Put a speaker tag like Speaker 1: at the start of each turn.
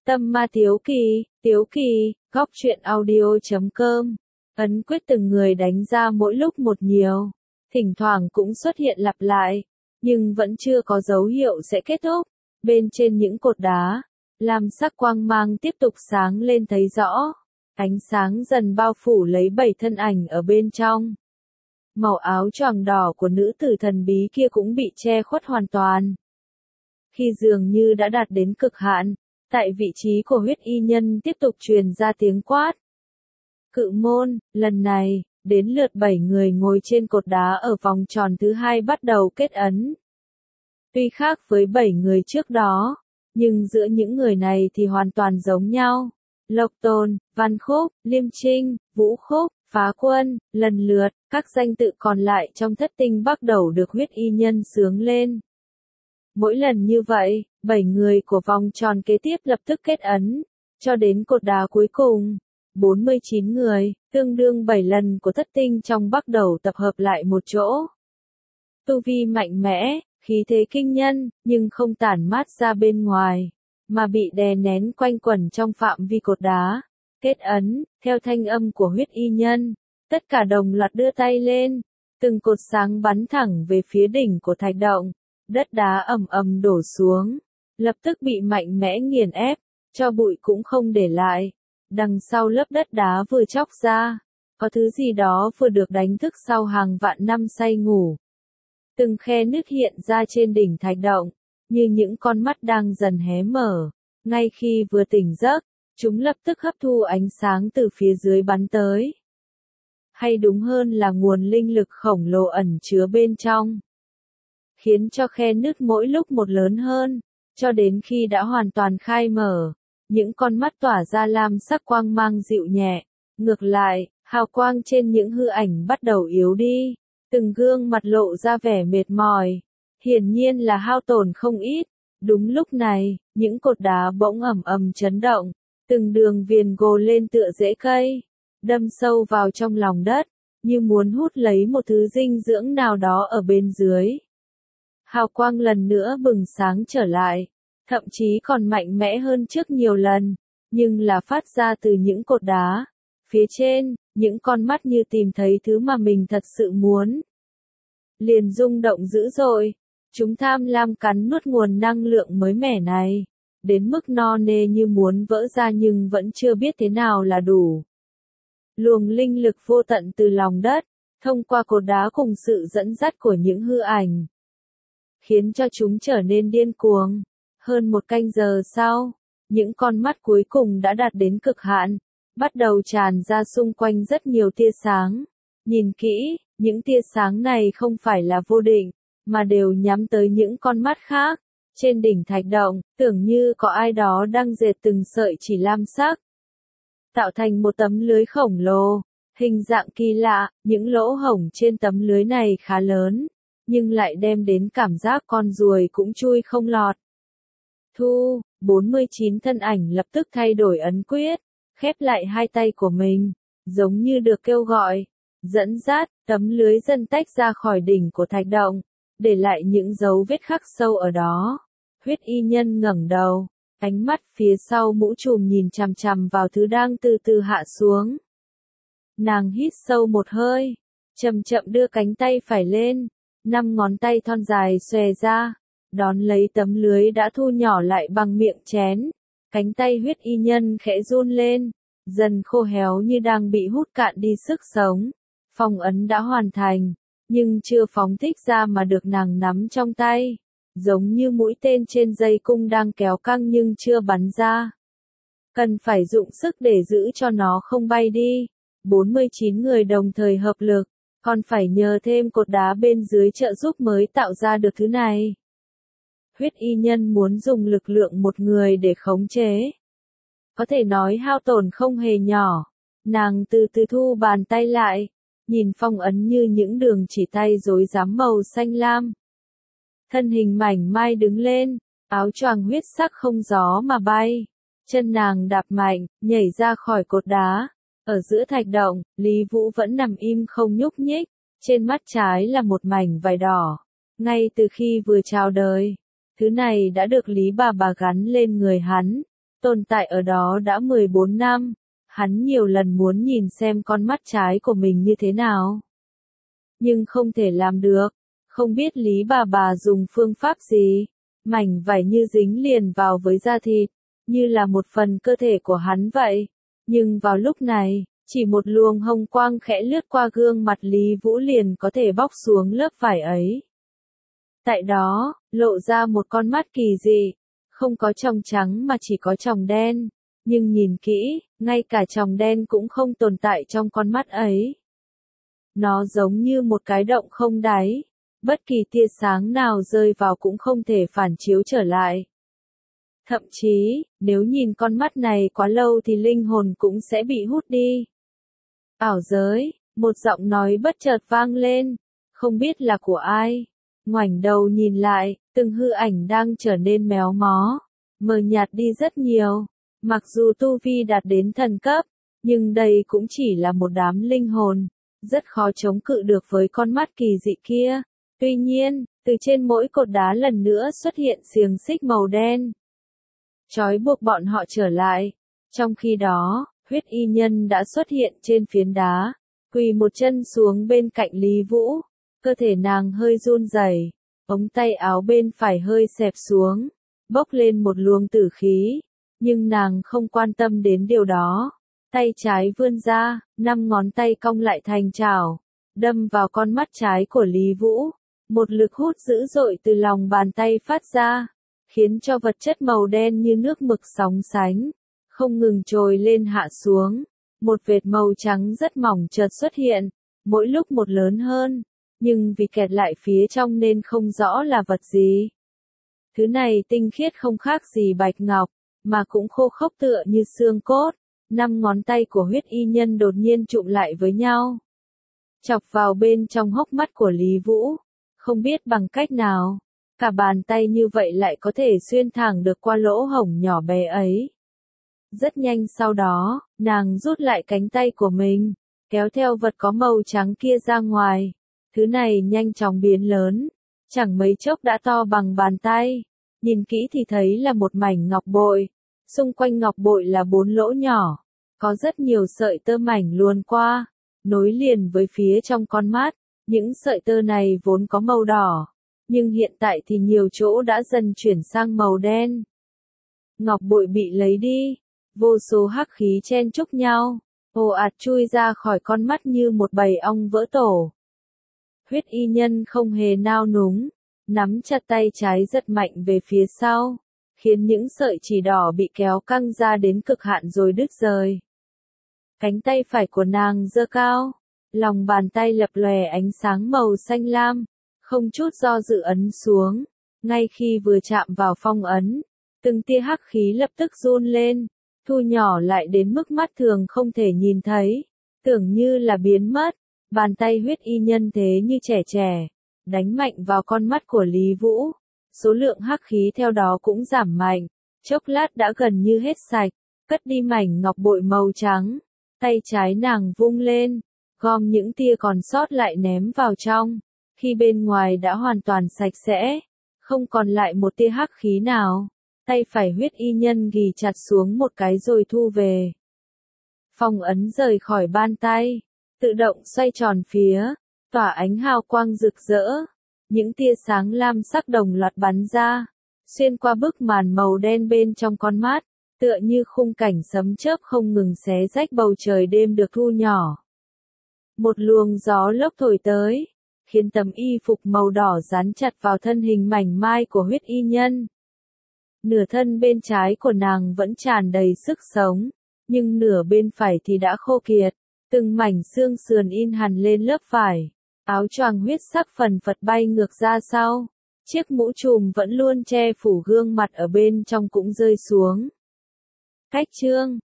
Speaker 1: Tâm ma Tiếu Kỳ, góc truyện audio.com. Ấn quyết từng người đánh ra mỗi lúc một nhiều, thỉnh thoảng cũng xuất hiện lặp lại, nhưng vẫn chưa có dấu hiệu sẽ kết thúc. Bên trên những cột đá, lam sắc quang mang tiếp tục sáng lên thấy rõ. Ánh sáng dần bao phủ lấy 7 thân ảnh ở bên trong. Màu áo choàng đỏ của nữ tử thần bí kia cũng bị che khuất hoàn toàn. Khi dường như đã đạt đến cực hạn, tại vị trí của huyết y nhân tiếp tục truyền ra tiếng quát. Cự môn, lần này, đến lượt 7 người ngồi trên cột đá ở vòng tròn thứ hai bắt đầu kết ấn. Tuy khác với 7 người trước đó, nhưng giữa những người này thì hoàn toàn giống nhau. Lộc Tồn, Văn Khúc, Liêm Trinh, Vũ Khúc, Phá Quân, lần lượt, các danh tự còn lại trong thất tinh bắt đầu được huyết y nhân xướng lên. Mỗi lần như vậy, 7 người của vòng tròn kế tiếp lập tức kết ấn, cho đến cột đá cuối cùng. 49 người, tương đương 7 lần của thất tinh trong bắt đầu tập hợp lại một chỗ. Tu vi mạnh mẽ, khí thế kinh nhân, nhưng không tản mát ra bên ngoài, mà bị đè nén quanh quẩn trong phạm vi cột đá. Kết ấn, theo thanh âm của huyết y nhân, tất cả đồng loạt đưa tay lên, từng cột sáng bắn thẳng về phía đỉnh của thạch động, đất đá ầm ầm đổ xuống, lập tức bị mạnh mẽ nghiền ép, cho bụi cũng không để lại. Đằng sau lớp đất đá vừa chóc ra, có thứ gì đó vừa được đánh thức sau hàng vạn năm say ngủ. Từng khe nứt hiện ra trên đỉnh thạch động, như những con mắt đang dần hé mở. Ngay khi vừa tỉnh giấc, chúng lập tức hấp thu ánh sáng từ phía dưới bắn tới. Hay đúng hơn là nguồn linh lực khổng lồ ẩn chứa bên trong, khiến cho khe nứt mỗi lúc một lớn hơn, cho đến khi đã hoàn toàn khai mở. Những con mắt tỏa ra lam sắc quang mang dịu nhẹ. Ngược lại, hào quang trên những hư ảnh bắt đầu yếu đi. Từng gương mặt lộ ra vẻ mệt mỏi. Hiển nhiên là hao tổn không ít. Đúng lúc này, những cột đá bỗng ầm ầm chấn động. Từng đường viền gồ lên tựa rễ cây, đâm sâu vào trong lòng đất, như muốn hút lấy một thứ dinh dưỡng nào đó ở bên dưới. Hào quang lần nữa bừng sáng trở lại, thậm chí còn mạnh mẽ hơn trước nhiều lần, nhưng là phát ra từ những cột đá. Phía trên, những con mắt như tìm thấy thứ mà mình thật sự muốn. Liền rung động dữ dội, chúng tham lam cắn nuốt nguồn năng lượng mới mẻ này, đến mức no nê như muốn vỡ ra nhưng vẫn chưa biết thế nào là đủ. Luồng linh lực vô tận từ lòng đất, thông qua cột đá cùng sự dẫn dắt của những hư ảnh, khiến cho chúng trở nên điên cuồng. Hơn một canh giờ sau, những con mắt cuối cùng đã đạt đến cực hạn, bắt đầu tràn ra xung quanh rất nhiều tia sáng. Nhìn kỹ, những tia sáng này không phải là vô định, mà đều nhắm tới những con mắt khác. Trên đỉnh thạch động, tưởng như có ai đó đang dệt từng sợi chỉ lam sắc, tạo thành một tấm lưới khổng lồ, hình dạng kỳ lạ. Những lỗ hổng trên tấm lưới này khá lớn, nhưng lại đem đến cảm giác con ruồi cũng chui không lọt. 49 thân ảnh lập tức thay đổi ấn quyết, khép lại hai tay của mình, giống như được kêu gọi, dẫn dắt. Tấm lưới dần tách ra khỏi đỉnh của thạch động, để lại những dấu vết khắc sâu ở đó. Huyết y nhân ngẩng đầu, ánh mắt phía sau mũ trùm nhìn chằm chằm vào thứ đang từ từ hạ xuống. Nàng hít sâu một hơi, chậm chậm đưa cánh tay phải lên, 5 ngón tay thon dài xòe ra, đón lấy tấm lưới đã thu nhỏ lại bằng miệng chén. Cánh tay huyết y nhân khẽ run lên, dần khô héo như đang bị hút cạn đi sức sống. Phong ấn đã hoàn thành, nhưng chưa phóng thích ra mà được nàng nắm trong tay, giống như mũi tên trên dây cung đang kéo căng nhưng chưa bắn ra. Cần phải dụng sức để giữ cho nó không bay đi. 49 người đồng thời hợp lực, còn phải nhờ thêm cột đá bên dưới trợ giúp mới tạo ra được thứ này. Huyết y nhân muốn dùng lực lượng một người để khống chế, có thể nói hao tổn không hề nhỏ. Nàng từ từ thu bàn tay lại, nhìn phong ấn như những đường chỉ tay rối rắm màu xanh lam. Thân hình mảnh mai đứng lên, áo choàng huyết sắc không gió mà bay. Chân nàng đạp mạnh, nhảy ra khỏi cột đá. Ở giữa thạch động, Lý Vũ vẫn nằm im không nhúc nhích, trên mắt trái là một mảnh vải đỏ. Ngay từ khi vừa chào đời, thứ này đã được Lý bà gắn lên người hắn. Tồn tại ở đó đã 14 năm, hắn nhiều lần muốn nhìn xem con mắt trái của mình như thế nào. Nhưng không thể làm được, không biết Lý bà dùng phương pháp gì, mảnh vải như dính liền vào với da thịt, như là một phần cơ thể của hắn vậy. Nhưng vào lúc này, chỉ một luồng hồng quang khẽ lướt qua gương mặt Lý Vũ liền có thể bóc xuống lớp vải ấy. Tại đó, lộ ra một con mắt kỳ dị, không có tròng trắng mà chỉ có tròng đen, nhưng nhìn kỹ, ngay cả tròng đen cũng không tồn tại trong con mắt ấy. Nó giống như một cái động không đáy, bất kỳ tia sáng nào rơi vào cũng không thể phản chiếu trở lại. Thậm chí, nếu nhìn con mắt này quá lâu thì linh hồn cũng sẽ bị hút đi. Ảo giới, một giọng nói bất chợt vang lên, không biết là của ai. Ngoảnh đầu nhìn lại, từng hư ảnh đang trở nên méo mó, mờ nhạt đi rất nhiều. Mặc dù tu vi đạt đến thần cấp, nhưng đây cũng chỉ là một đám linh hồn, rất khó chống cự được với con mắt kỳ dị kia. Tuy nhiên, từ trên mỗi cột đá lần nữa xuất hiện xiềng xích màu đen, trói buộc bọn họ trở lại. Trong khi đó, huyết y nhân đã xuất hiện trên phiến đá, quỳ một chân xuống bên cạnh Lý Vũ, cơ thể nàng hơi run rẩy, ống tay áo bên phải hơi xẹp xuống, bốc lên một luồng tử khí, nhưng nàng không quan tâm đến điều đó. Tay trái vươn ra, 5 ngón tay cong lại thành chảo, đâm vào con mắt trái của Lý Vũ. Một lực hút dữ dội từ lòng bàn tay phát ra, khiến cho vật chất màu đen như nước mực sóng sánh, không ngừng trồi lên hạ xuống. Một vệt màu trắng rất mỏng chợt xuất hiện, mỗi lúc một lớn hơn, nhưng vì kẹt lại phía trong nên không rõ là vật gì. Thứ này tinh khiết không khác gì bạch ngọc, mà cũng khô khốc tựa như xương cốt. 5 ngón tay của huyết y nhân đột nhiên chụm lại với nhau, chọc vào bên trong hốc mắt của Lý Vũ. Không biết bằng cách nào, cả bàn tay như vậy lại có thể xuyên thẳng được qua lỗ hổng nhỏ bé ấy. Rất nhanh sau đó, nàng rút lại cánh tay của mình, kéo theo vật có màu trắng kia ra ngoài. Thứ này nhanh chóng biến lớn, chẳng mấy chốc đã to bằng bàn tay. Nhìn kỹ thì thấy là một mảnh ngọc bội. Xung quanh ngọc bội là 4 lỗ nhỏ, có rất nhiều sợi tơ mảnh luồn qua, nối liền với phía trong con mắt. Những sợi tơ này vốn có màu đỏ, nhưng hiện tại thì nhiều chỗ đã dần chuyển sang màu đen. Ngọc bội bị lấy đi, vô số hắc khí chen chúc nhau, ồ ạt chui ra khỏi con mắt như một bầy ong vỡ tổ. Huyết y nhân không hề nao núng, nắm chặt tay trái giật mạnh về phía sau, khiến những sợi chỉ đỏ bị kéo căng ra đến cực hạn rồi đứt rời. Cánh tay phải của nàng giơ cao, lòng bàn tay lập lòe ánh sáng màu xanh lam, không chút do dự ấn xuống. Ngay khi vừa chạm vào phong ấn, từng tia hắc khí lập tức run lên, thu nhỏ lại đến mức mắt thường không thể nhìn thấy, tưởng như là biến mất. Bàn tay huyết y nhân thế như trẻ, đánh mạnh vào con mắt của Lý Vũ. Số lượng hắc khí theo đó cũng giảm mạnh, chốc lát đã gần như hết sạch, cất đi mảnh ngọc bội màu trắng. Tay trái nàng vung lên, gom những tia còn sót lại ném vào trong, khi bên ngoài đã hoàn toàn sạch sẽ, không còn lại một tia hắc khí nào. Tay phải huyết y nhân ghì chặt xuống một cái rồi thu về. Phong ấn rời khỏi bàn tay, tự động xoay tròn phía, tỏa ánh hào quang rực rỡ. Những tia sáng lam sắc đồng loạt bắn ra, xuyên qua bức màn màu đen bên trong con mắt, tựa như khung cảnh sấm chớp không ngừng xé rách bầu trời đêm được thu nhỏ. Một luồng gió lốc thổi tới, khiến tấm y phục màu đỏ dán chặt vào thân hình mảnh mai của huyết y nhân. Nửa thân bên trái của nàng vẫn tràn đầy sức sống, nhưng nửa bên phải thì đã khô kiệt, từng mảnh xương sườn in hằn lên lớp vải. Áo choàng huyết sắc phần phật bay ngược ra sau, chiếc mũ trùm vẫn luôn che phủ gương mặt ở bên trong cũng rơi xuống. Cách chương